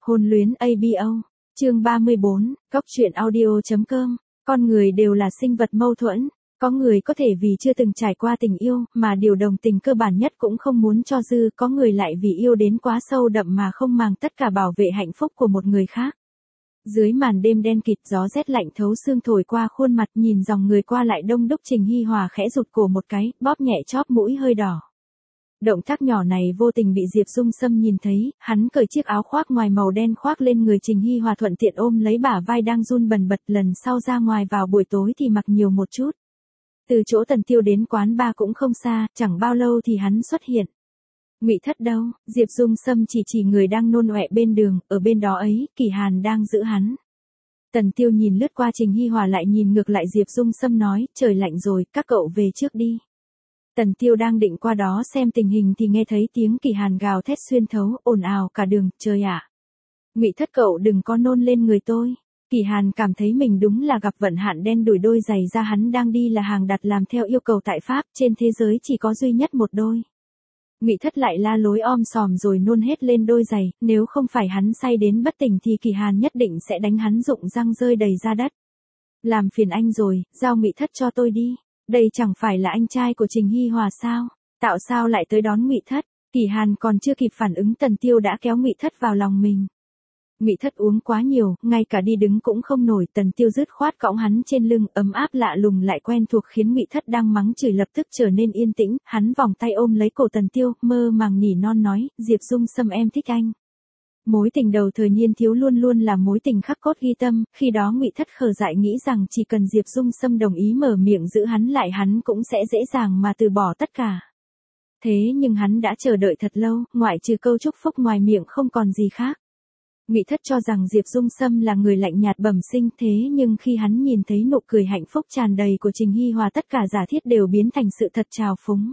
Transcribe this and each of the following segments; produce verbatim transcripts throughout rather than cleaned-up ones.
Hôn luyến a bê o, chương ba mươi bốn, Cóc truyện audio.com, con người đều là sinh vật mâu thuẫn, có người có thể vì chưa từng trải qua tình yêu mà điều đồng tình cơ bản nhất cũng không muốn cho dư, có người lại vì yêu đến quá sâu đậm mà không màng tất cả bảo vệ hạnh phúc của một người khác. Dưới màn đêm đen kịt gió rét lạnh thấu xương thổi qua khuôn mặt nhìn dòng người qua lại đông đúc Trình Hi Hòa khẽ rụt cổ một cái, bóp nhẹ chóp mũi hơi đỏ. Động tác nhỏ này vô tình bị Diệp Dung Sâm nhìn thấy, hắn cởi chiếc áo khoác ngoài màu đen khoác lên người Trình Hi Hòa thuận tiện ôm lấy bả vai đang run bần bật, lần sau ra ngoài vào buổi tối thì mặc nhiều một chút. Từ chỗ Tần Tiêu đến quán bar cũng không xa, chẳng bao lâu thì hắn xuất hiện. Ngụy Thất đâu? Diệp Dung Sâm chỉ chỉ người đang nôn ọe bên đường, ở bên đó ấy, Kỳ Hàn đang giữ hắn. Tần Tiêu nhìn lướt qua Trình Hi Hòa lại nhìn ngược lại Diệp Dung Sâm nói, trời lạnh rồi, các cậu về trước đi. Tần Tiêu đang định qua đó xem tình hình thì nghe thấy tiếng Kỳ Hàn gào thét xuyên thấu, ồn ào cả đường, trời ạ. Ngụy Thất cậu đừng có nôn lên người tôi. Kỳ Hàn cảm thấy mình đúng là gặp vận hạn đen đủi, đôi giày da hắn đang đi là hàng đặt làm theo yêu cầu tại Pháp, trên thế giới chỉ có duy nhất một đôi. Ngụy Thất lại la lối om sòm rồi nôn hết lên đôi giày, nếu không phải hắn say đến bất tỉnh thì Kỳ Hàn nhất định sẽ đánh hắn rụng răng rơi đầy ra đất. Làm phiền anh rồi, giao Ngụy Thất cho tôi đi. Đây chẳng phải là anh trai của Trình Hi Hòa sao? Tạo sao lại tới đón Ngụy Thất? Kỳ Hàn còn chưa kịp phản ứng Tần Tiêu đã kéo Ngụy Thất vào lòng mình. Ngụy Thất uống quá nhiều, ngay cả đi đứng cũng không nổi, Tần Tiêu dứt khoát cõng hắn trên lưng, ấm áp lạ lùng lại quen thuộc khiến Ngụy Thất đang mắng chửi lập tức trở nên yên tĩnh, hắn vòng tay ôm lấy cổ Tần Tiêu, mơ màng nỉ non nói, Diệp Dung Sâm em thích anh. Mối tình đầu thời niên thiếu luôn luôn là mối tình khắc cốt ghi tâm, khi đó Ngụy Thất khờ dại nghĩ rằng chỉ cần Diệp Dung Sâm đồng ý mở miệng giữ hắn lại hắn cũng sẽ dễ dàng mà từ bỏ tất cả. Thế nhưng hắn đã chờ đợi thật lâu, ngoại trừ câu chúc phúc ngoài miệng không còn gì khác. Ngụy Thất cho rằng Diệp Dung Sâm là người lạnh nhạt bẩm sinh, thế nhưng khi hắn nhìn thấy nụ cười hạnh phúc tràn đầy của Trình Hi Hòa tất cả giả thiết đều biến thành sự thật trào phúng.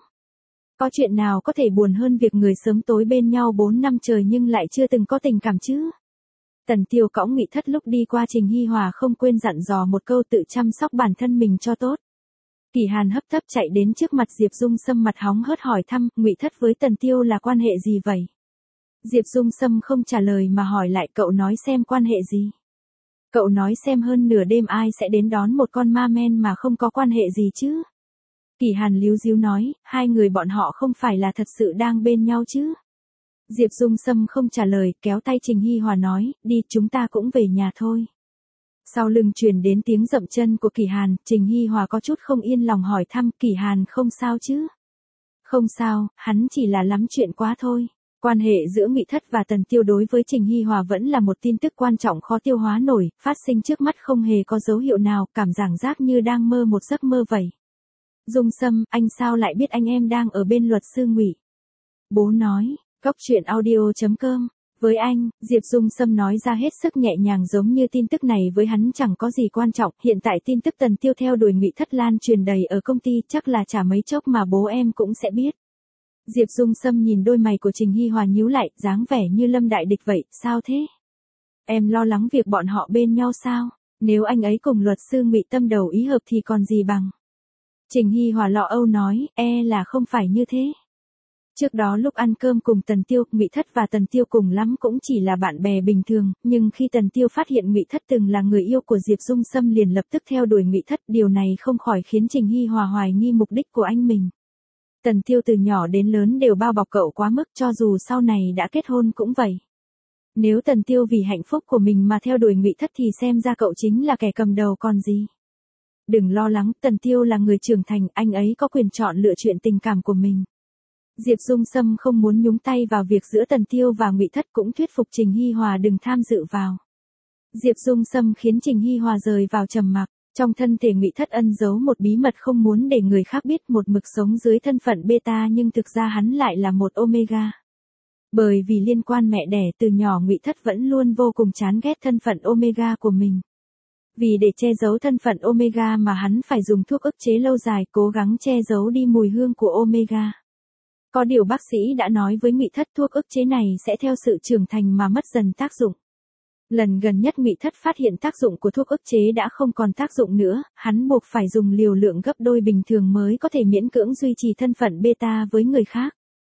Có chuyện nào có thể buồn hơn việc người sớm tối bên nhau bốn năm trời nhưng lại chưa từng có tình cảm chứ? Tần Tiêu cõng Ngụy Thất lúc đi qua Trình Hi Hòa không quên dặn dò một câu tự chăm sóc bản thân mình cho tốt. Kỳ Hàn hấp tấp chạy đến trước mặt Diệp Dung Sâm mặt hóng hớt hỏi thăm, Ngụy Thất với Tần Tiêu là quan hệ gì vậy? Diệp Dung Sâm không trả lời mà hỏi lại, cậu nói xem quan hệ gì? Cậu nói xem hơn nửa đêm ai sẽ đến đón một con ma men mà không có quan hệ gì chứ? Kỳ Hàn líu díu nói, hai người bọn họ không phải là thật sự đang bên nhau chứ? Diệp Dung Sâm không trả lời, kéo tay Trình Hi Hòa nói, đi chúng ta cũng về nhà thôi. Sau lưng truyền đến tiếng dậm chân của Kỳ Hàn, Trình Hi Hòa có chút không yên lòng hỏi thăm, Kỳ Hàn không sao chứ? Không sao, hắn chỉ là lắm chuyện quá thôi. Quan hệ giữa Ngụy Thất và Tần Tiêu đối với Trình Hi Hòa vẫn là một tin tức quan trọng khó tiêu hóa nổi, phát sinh trước mắt không hề có dấu hiệu nào, cảm giác giác như đang mơ một giấc mơ vậy. Dung Sâm, anh sao lại biết anh em đang ở bên luật sư Ngụy? Bố nói, Cóc truyện audio.com, với anh, Diệp Dung Sâm nói ra hết sức nhẹ nhàng giống như tin tức này với hắn chẳng có gì quan trọng, hiện tại tin tức Tần Tiêu theo đuổi Ngụy Thất lan truyền đầy ở công ty chắc là chả mấy chốc mà bố em cũng sẽ biết. Diệp Dung Sâm nhìn đôi mày của Trình Hi Hòa nhíu lại, dáng vẻ như lâm đại địch vậy, sao thế? Em lo lắng việc bọn họ bên nhau sao? Nếu anh ấy cùng luật sư Ngụy tâm đầu ý hợp thì còn gì bằng? Trình Hi Hòa lọ âu nói, e là không phải như thế. Trước đó lúc ăn cơm cùng Tần Tiêu, Ngụy Thất và Tần Tiêu cùng lắm cũng chỉ là bạn bè bình thường, nhưng khi Tần Tiêu phát hiện Ngụy Thất từng là người yêu của Diệp Dung Sâm liền lập tức theo đuổi Ngụy Thất, điều này không khỏi khiến Trình Hi Hòa hoài nghi mục đích của anh mình. Tần Tiêu từ nhỏ đến lớn đều bao bọc cậu quá mức, cho dù sau này đã kết hôn cũng vậy. Nếu Tần Tiêu vì hạnh phúc của mình mà theo đuổi Ngụy Thất thì xem ra cậu chính là kẻ cầm đầu còn gì. Đừng lo lắng, Tần Tiêu là người trưởng thành, anh ấy có quyền chọn lựa chuyện tình cảm của mình. Diệp Dung Sâm không muốn nhúng tay vào việc giữa Tần Tiêu và Ngụy Thất cũng thuyết phục Trình Hi Hòa đừng tham dự vào. Diệp Dung Sâm khiến Trình Hi Hòa rời vào trầm mặc. Trong thân thể Ngụy Thất ẩn giấu một bí mật không muốn để người khác biết, một mực sống dưới thân phận beta nhưng thực ra hắn lại là một omega. Bởi vì liên quan mẹ đẻ từ nhỏ Ngụy Thất vẫn luôn vô cùng chán ghét thân phận omega của mình. Vì để che giấu thân phận omega mà hắn phải dùng thuốc ức chế lâu dài cố gắng che giấu đi mùi hương của omega. Có điều bác sĩ đã nói với Ngụy Thất thuốc ức chế này sẽ theo sự trưởng thành mà mất dần tác dụng. Lần gần nhất Ngụy Thất phát hiện tác dụng của thuốc ức chế đã không còn tác dụng nữa, hắn buộc phải dùng liều lượng gấp đôi bình thường mới có thể miễn cưỡng duy trì thân phận beta với người khác.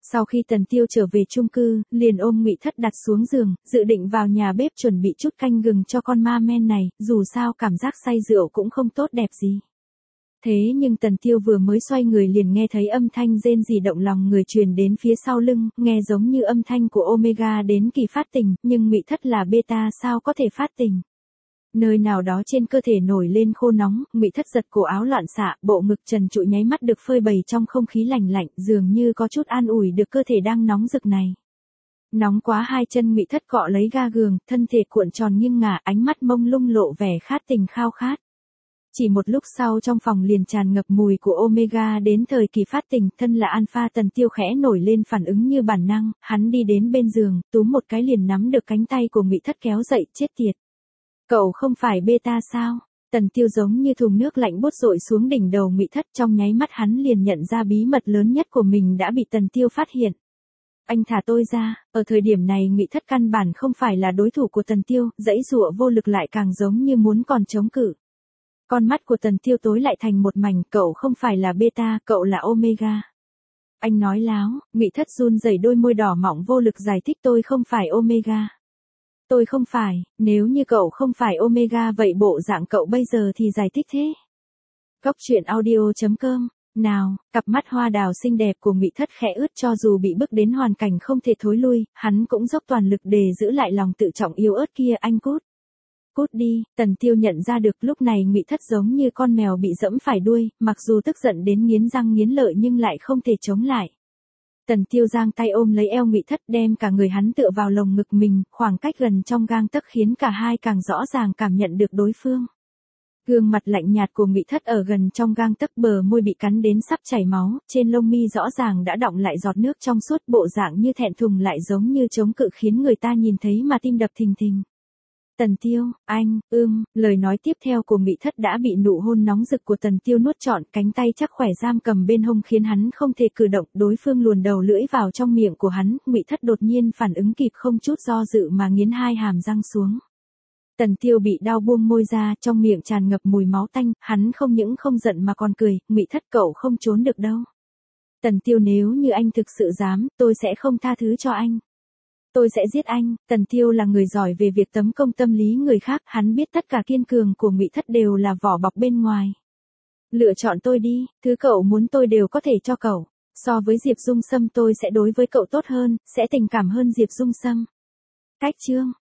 Sau khi Tần Tiêu trở về chung cư, liền ôm Ngụy Thất đặt xuống giường, dự định vào nhà bếp chuẩn bị chút canh gừng cho con ma men này, dù sao cảm giác say rượu cũng không tốt đẹp gì. Thế nhưng Tần Tiêu vừa mới xoay người liền nghe thấy âm thanh rên rỉ động lòng người truyền đến phía sau lưng, nghe giống như âm thanh của Omega đến kỳ phát tình, nhưng Ngụy Thất là beta sao có thể phát tình. Nơi nào đó trên cơ thể nổi lên khô nóng, Ngụy Thất giật cổ áo loạn xạ, bộ ngực trần trụi nháy mắt được phơi bày trong không khí lạnh lạnh, dường như có chút an ủi được cơ thể đang nóng rực này. Nóng quá, hai chân Ngụy Thất cọ lấy ga giường, thân thể cuộn tròn nghiêng ngả, ánh mắt mông lung lộ vẻ khát tình khao khát. Chỉ một lúc sau trong phòng liền tràn ngập mùi của Omega đến thời kỳ phát tình, thân là alpha Tần Tiêu khẽ nổi lên phản ứng như bản năng, hắn đi đến bên giường, túm một cái liền nắm được cánh tay của Ngụy Thất kéo dậy, chết tiệt. Cậu không phải beta sao? Tần Tiêu giống như thùng nước lạnh bút rội xuống đỉnh đầu Ngụy Thất, trong nháy mắt hắn liền nhận ra bí mật lớn nhất của mình đã bị Tần Tiêu phát hiện. Anh thả tôi ra, ở thời điểm này Ngụy Thất căn bản không phải là đối thủ của Tần Tiêu, giãy giụa vô lực lại càng giống như muốn còn chống cự. Con mắt của Tần Tiêu tối lại thành một mảnh, cậu không phải là beta, cậu là omega. Anh nói láo, Ngụy Thất run rẩy đôi môi đỏ mọng vô lực giải thích, tôi không phải omega. Tôi không phải, nếu như cậu không phải omega vậy bộ dạng cậu bây giờ thì giải thích thế. Góc truyện audio chấm com. Nào, cặp mắt hoa đào xinh đẹp của Ngụy Thất khẽ ướt, cho dù bị bức đến hoàn cảnh không thể thối lui, hắn cũng dốc toàn lực để giữ lại lòng tự trọng yếu ớt kia, anh cút. Cút đi, Tần Tiêu nhận ra được lúc này Ngụy Thất giống như con mèo bị dẫm phải đuôi, mặc dù tức giận đến nghiến răng nghiến lợi nhưng lại không thể chống lại. Tần Tiêu giang tay ôm lấy eo Ngụy Thất, đem cả người hắn tựa vào lồng ngực mình, khoảng cách gần trong gang tấc khiến cả hai càng rõ ràng cảm nhận được đối phương. Gương mặt lạnh nhạt của Ngụy Thất ở gần trong gang tấc, bờ môi bị cắn đến sắp chảy máu, trên lông mi rõ ràng đã đọng lại giọt nước trong suốt, bộ dạng như thẹn thùng lại giống như chống cự khiến người ta nhìn thấy mà tim đập thình thình. Tần Tiêu, anh, ưm, lời nói tiếp theo của Ngụy Thất đã bị nụ hôn nóng rực của Tần Tiêu nuốt trọn, cánh tay chắc khỏe giam cầm bên hông khiến hắn không thể cử động, đối phương luồn đầu lưỡi vào trong miệng của hắn, Ngụy Thất đột nhiên phản ứng kịp, không chút do dự mà nghiến hai hàm răng xuống. Tần Tiêu bị đau buông môi ra, trong miệng tràn ngập mùi máu tanh, hắn không những không giận mà còn cười, Ngụy Thất cậu không trốn được đâu. Tần Tiêu, nếu như anh thực sự dám, tôi sẽ không tha thứ cho anh. Tôi sẽ giết anh. Tần Tiêu là người giỏi về việc tấn công tâm lý người khác, hắn biết tất cả kiên cường của Ngụy Thất đều là vỏ bọc bên ngoài. Lựa chọn tôi đi, thứ cậu muốn tôi đều có thể cho cậu. So với Diệp Dung Sâm tôi sẽ đối với cậu tốt hơn, sẽ tình cảm hơn Diệp Dung Sâm. Cách chương